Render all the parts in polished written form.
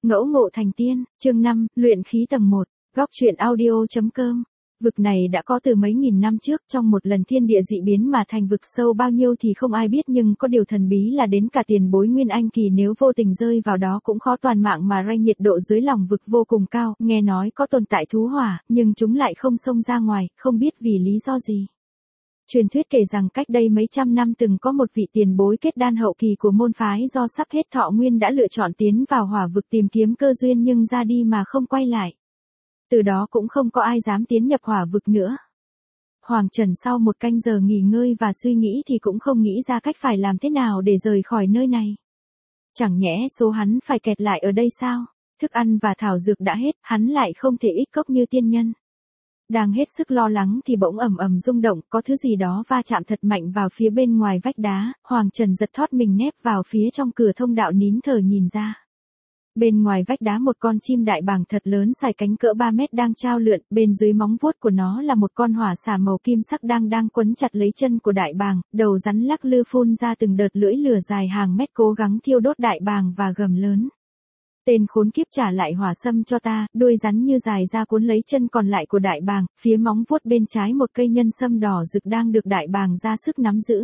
Ngẫu ngộ thành tiên, chương 5, luyện khí tầng 1, góc truyện audio.com. Vực này đã có từ mấy nghìn năm trước, trong một lần thiên địa dị biến mà thành vực sâu bao nhiêu thì không ai biết, nhưng có điều thần bí là đến cả tiền bối Nguyên Anh kỳ nếu vô tình rơi vào đó cũng khó toàn mạng, mà ray nhiệt độ dưới lòng vực vô cùng cao, nghe nói có tồn tại thú hỏa, nhưng chúng lại không xông ra ngoài, không biết vì lý do gì. Truyền thuyết kể rằng cách đây mấy trăm năm từng có một vị tiền bối kết đan hậu kỳ của môn phái do sắp hết thọ nguyên đã lựa chọn tiến vào hỏa vực tìm kiếm cơ duyên, nhưng ra đi mà không quay lại. Từ đó cũng không có ai dám tiến nhập hỏa vực nữa. Hoàng Trần sau một canh giờ nghỉ ngơi và suy nghĩ thì cũng không nghĩ ra cách phải làm thế nào để rời khỏi nơi này. Chẳng nhẽ số hắn phải kẹt lại ở đây sao? Thức ăn và thảo dược đã hết, hắn lại không thể ích cốc như tiên nhân. Đang hết sức lo lắng thì bỗng ầm ầm rung động, có thứ gì đó va chạm thật mạnh vào phía bên ngoài vách đá. Hoàng Trần giật thót mình nép vào phía trong cửa thông đạo, nín thở nhìn ra. Bên ngoài vách đá một con chim đại bàng thật lớn xài cánh cỡ 3 mét đang chao lượn, bên dưới móng vuốt của nó là một con hỏa xà màu kim sắc đang quấn chặt lấy chân của đại bàng, đầu rắn lắc lư phun ra từng đợt lưỡi lửa dài hàng mét cố gắng thiêu đốt đại bàng và gầm lớn. Tên khốn kiếp, trả lại hỏa sâm cho ta. Đuôi rắn như dài ra cuốn lấy chân còn lại của đại bàng, phía móng vuốt bên trái một cây nhân sâm đỏ rực đang được đại bàng ra sức nắm giữ.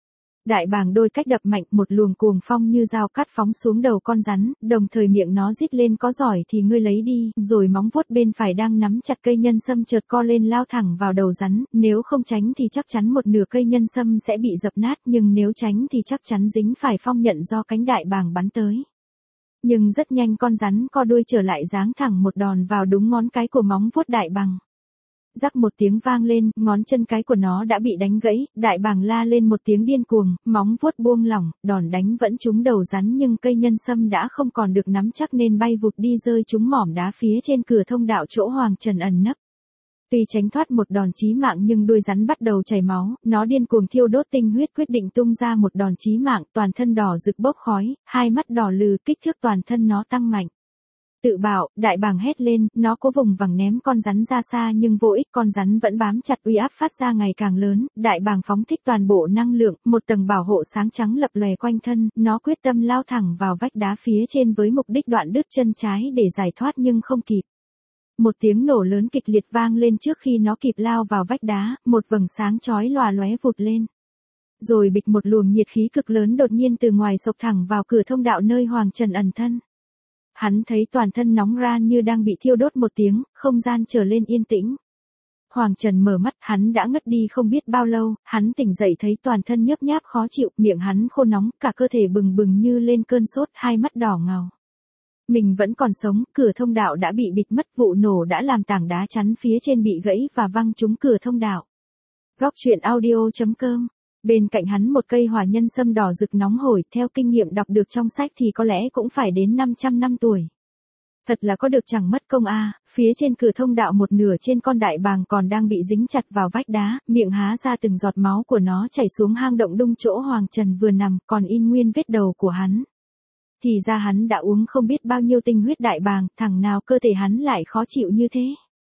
Đại bàng đôi cách đập mạnh, một luồng cuồng phong như dao cắt phóng xuống đầu con rắn, đồng thời miệng nó rít lên, có giỏi thì ngươi lấy đi, rồi móng vuốt bên phải đang nắm chặt cây nhân sâm chợt co lên lao thẳng vào đầu rắn, nếu không tránh thì chắc chắn một nửa cây nhân sâm sẽ bị dập nát, nhưng nếu tránh thì chắc chắn dính phải phong nhận do cánh đại bàng bắn tới. Nhưng rất nhanh con rắn co đuôi trở lại, giáng thẳng một đòn vào đúng ngón cái của móng vuốt đại bàng. Rắc một tiếng vang lên, ngón chân cái của nó đã bị đánh gãy, đại bàng la lên một tiếng điên cuồng, móng vuốt buông lỏng, đòn đánh vẫn trúng đầu rắn nhưng cây nhân sâm đã không còn được nắm chắc nên bay vụt đi, rơi trúng mỏm đá phía trên cửa thông đạo chỗ Hoàng Trần ẩn nấp. Tuy tránh thoát một đòn chí mạng nhưng đuôi rắn bắt đầu chảy máu, nó điên cuồng thiêu đốt tinh huyết, quyết định tung ra một đòn chí mạng, toàn thân đỏ rực bốc khói, hai mắt đỏ lừ, kích thước toàn thân nó tăng mạnh. Tự bảo, đại bàng hét lên, nó cố vùng vằng ném con rắn ra xa nhưng vô ích, con rắn vẫn bám chặt, uy áp phát ra ngày càng lớn, đại bàng phóng thích toàn bộ năng lượng, một tầng bảo hộ sáng trắng lập lòe quanh thân, nó quyết tâm lao thẳng vào vách đá phía trên với mục đích đoạn đứt chân trái để giải thoát nhưng không kịp. Một tiếng nổ lớn kịch liệt vang lên trước khi nó kịp lao vào vách đá, một vầng sáng chói lòa lóe vụt lên. Rồi bịch, một luồng nhiệt khí cực lớn đột nhiên từ ngoài xộc thẳng vào cửa thông đạo nơi Hoàng Trần ẩn thân. Hắn thấy toàn thân nóng ran như đang bị thiêu đốt, một tiếng, không gian trở lên yên tĩnh. Hoàng Trần mở mắt, hắn đã ngất đi không biết bao lâu, hắn tỉnh dậy thấy toàn thân nhớp nháp khó chịu, miệng hắn khô nóng, cả cơ thể bừng bừng như lên cơn sốt, hai mắt đỏ ngầu. Mình vẫn còn sống, cửa thông đạo đã bị bịt mất, vụ nổ đã làm tảng đá chắn phía trên bị gãy và văng trúng cửa thông đạo. Góc truyện audio.com. Bên cạnh hắn một cây hỏa nhân sâm đỏ rực nóng hổi, theo kinh nghiệm đọc được trong sách thì có lẽ cũng phải đến 500 năm tuổi. Thật là có được chẳng mất công a. Phía trên cửa thông đạo một nửa trên con đại bàng còn đang bị dính chặt vào vách đá, miệng há ra từng giọt máu của nó chảy xuống hang động đung chỗ Hoàng Trần vừa nằm, còn in nguyên vết đầu của hắn. Thì ra hắn đã uống không biết bao nhiêu tinh huyết đại bàng, thằng nào cơ thể hắn lại khó chịu như thế.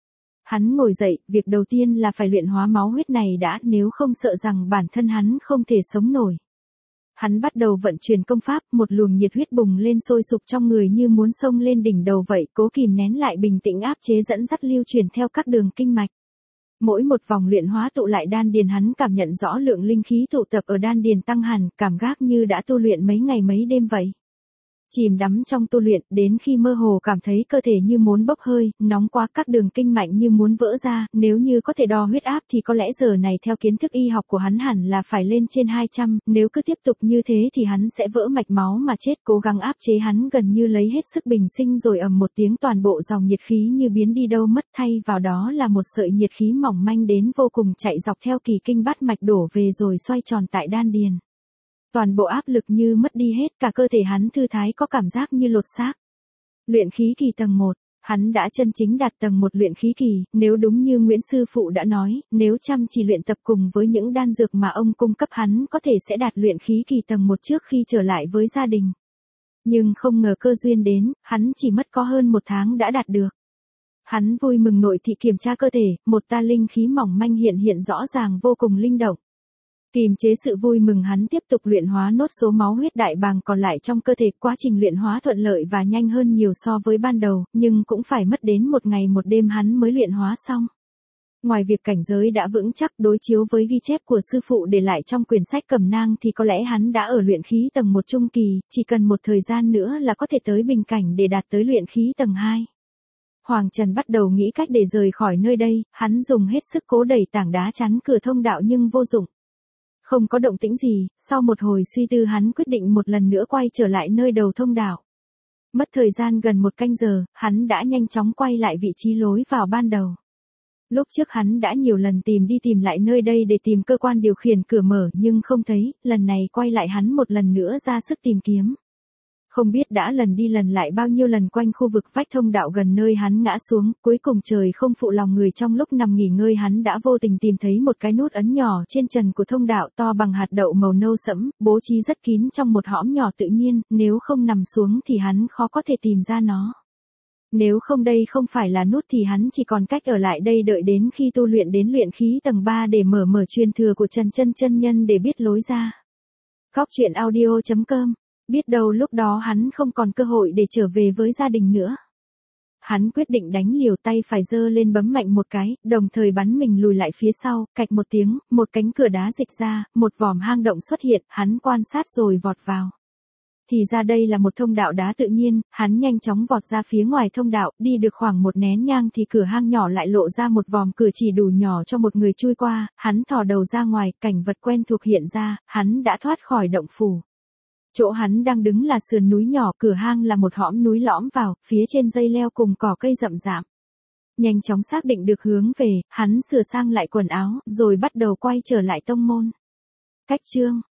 Hắn ngồi dậy, việc đầu tiên là phải luyện hóa máu huyết này đã, nếu không sợ rằng bản thân hắn không thể sống nổi. Hắn bắt đầu vận chuyển công pháp, một luồng nhiệt huyết bùng lên sôi sục trong người như muốn xông lên đỉnh đầu vậy, cố kìm nén lại bình tĩnh, áp chế dẫn dắt lưu truyền theo các đường kinh mạch. Mỗi một vòng luyện hóa tụ lại đan điền, hắn cảm nhận rõ lượng linh khí tụ tập ở đan điền tăng hẳn, cảm giác như đã tu luyện mấy ngày mấy đêm vậy. Chìm đắm trong tu luyện, đến khi mơ hồ cảm thấy cơ thể như muốn bốc hơi, nóng quá, các đường kinh mạnh như muốn vỡ ra, nếu như có thể đo huyết áp thì có lẽ giờ này theo kiến thức y học của hắn hẳn là phải lên trên 200, nếu cứ tiếp tục như thế thì hắn sẽ vỡ mạch máu mà chết. Cố gắng áp chế, hắn gần như lấy hết sức bình sinh, rồi ầm một tiếng toàn bộ dòng nhiệt khí như biến đi đâu mất, thay vào đó là một sợi nhiệt khí mỏng manh đến vô cùng chạy dọc theo kỳ kinh bát mạch đổ về rồi xoay tròn tại đan điền. Toàn bộ áp lực như mất đi hết, cả cơ thể hắn thư thái, có cảm giác như lột xác. Luyện khí kỳ tầng 1, hắn đã chân chính đạt tầng 1 luyện khí kỳ, nếu đúng như Nguyễn sư phụ đã nói, nếu chăm chỉ luyện tập cùng với những đan dược mà ông cung cấp, hắn có thể sẽ đạt luyện khí kỳ tầng 1 trước khi trở lại với gia đình. Nhưng không ngờ cơ duyên đến, hắn chỉ mất có hơn một tháng đã đạt được. Hắn vui mừng nội thị kiểm tra cơ thể, một ta linh khí mỏng manh hiện rõ ràng vô cùng linh động. Kìm chế sự vui mừng hắn tiếp tục luyện hóa nốt số máu huyết đại bàng còn lại trong cơ thể. Quá trình luyện hóa thuận lợi và nhanh hơn nhiều so với ban đầu, nhưng cũng phải mất đến một ngày một đêm hắn mới luyện hóa xong. Ngoài việc cảnh giới đã vững chắc đối chiếu với ghi chép của sư phụ để lại trong quyển sách Cẩm nang thì có lẽ hắn đã ở luyện khí tầng 1 trung kỳ, chỉ cần một thời gian nữa là có thể tới bình cảnh để đạt tới luyện khí tầng 2. Hoàng Trần bắt đầu nghĩ cách để rời khỏi nơi đây, hắn dùng hết sức cố đẩy tảng đá chắn cửa thông đạo nhưng vô dụng. Không có động tĩnh gì, sau một hồi suy tư hắn quyết định một lần nữa quay trở lại nơi đầu thông đạo. Mất thời gian gần 1 canh giờ, hắn đã nhanh chóng quay lại vị trí lối vào ban đầu. Lúc trước hắn đã nhiều lần tìm đi tìm lại nơi đây để tìm cơ quan điều khiển cửa mở nhưng không thấy, lần này quay lại hắn một lần nữa ra sức tìm kiếm. Không biết đã lần đi lần lại bao nhiêu lần quanh khu vực vách thông đạo gần nơi hắn ngã xuống, cuối cùng trời không phụ lòng người, trong lúc nằm nghỉ ngơi hắn đã vô tình tìm thấy một cái nút ấn nhỏ trên trần của thông đạo to bằng hạt đậu màu nâu sẫm, bố trí rất kín trong một hõm nhỏ tự nhiên, nếu không nằm xuống thì hắn khó có thể tìm ra nó. Nếu không đây không phải là nút thì hắn chỉ còn cách ở lại đây đợi đến khi tu luyện đến luyện khí tầng 3 để mở truyền thừa của Trần Chân chân nhân để biết lối ra. Góc truyện audio.com. Biết đâu lúc đó hắn không còn cơ hội để trở về với gia đình nữa. Hắn quyết định đánh liều, tay phải giơ lên bấm mạnh một cái, đồng thời bắn mình lùi lại phía sau, cạch một tiếng, một cánh cửa đá dịch ra, một vòm hang động xuất hiện, hắn quan sát rồi vọt vào. Thì ra đây là một thông đạo đá tự nhiên, hắn nhanh chóng vọt ra phía ngoài thông đạo, đi được khoảng một nén nhang thì cửa hang nhỏ lại lộ ra một vòm cửa chỉ đủ nhỏ cho một người chui qua, hắn thò đầu ra ngoài, cảnh vật quen thuộc hiện ra, hắn đã thoát khỏi động phủ. Chỗ hắn đang đứng là sườn núi nhỏ, cửa hang là một hõm núi lõm vào, phía trên dây leo cùng cỏ cây rậm rạp. Nhanh chóng xác định được hướng về, hắn sửa sang lại quần áo, rồi bắt đầu quay trở lại tông môn. Cách chương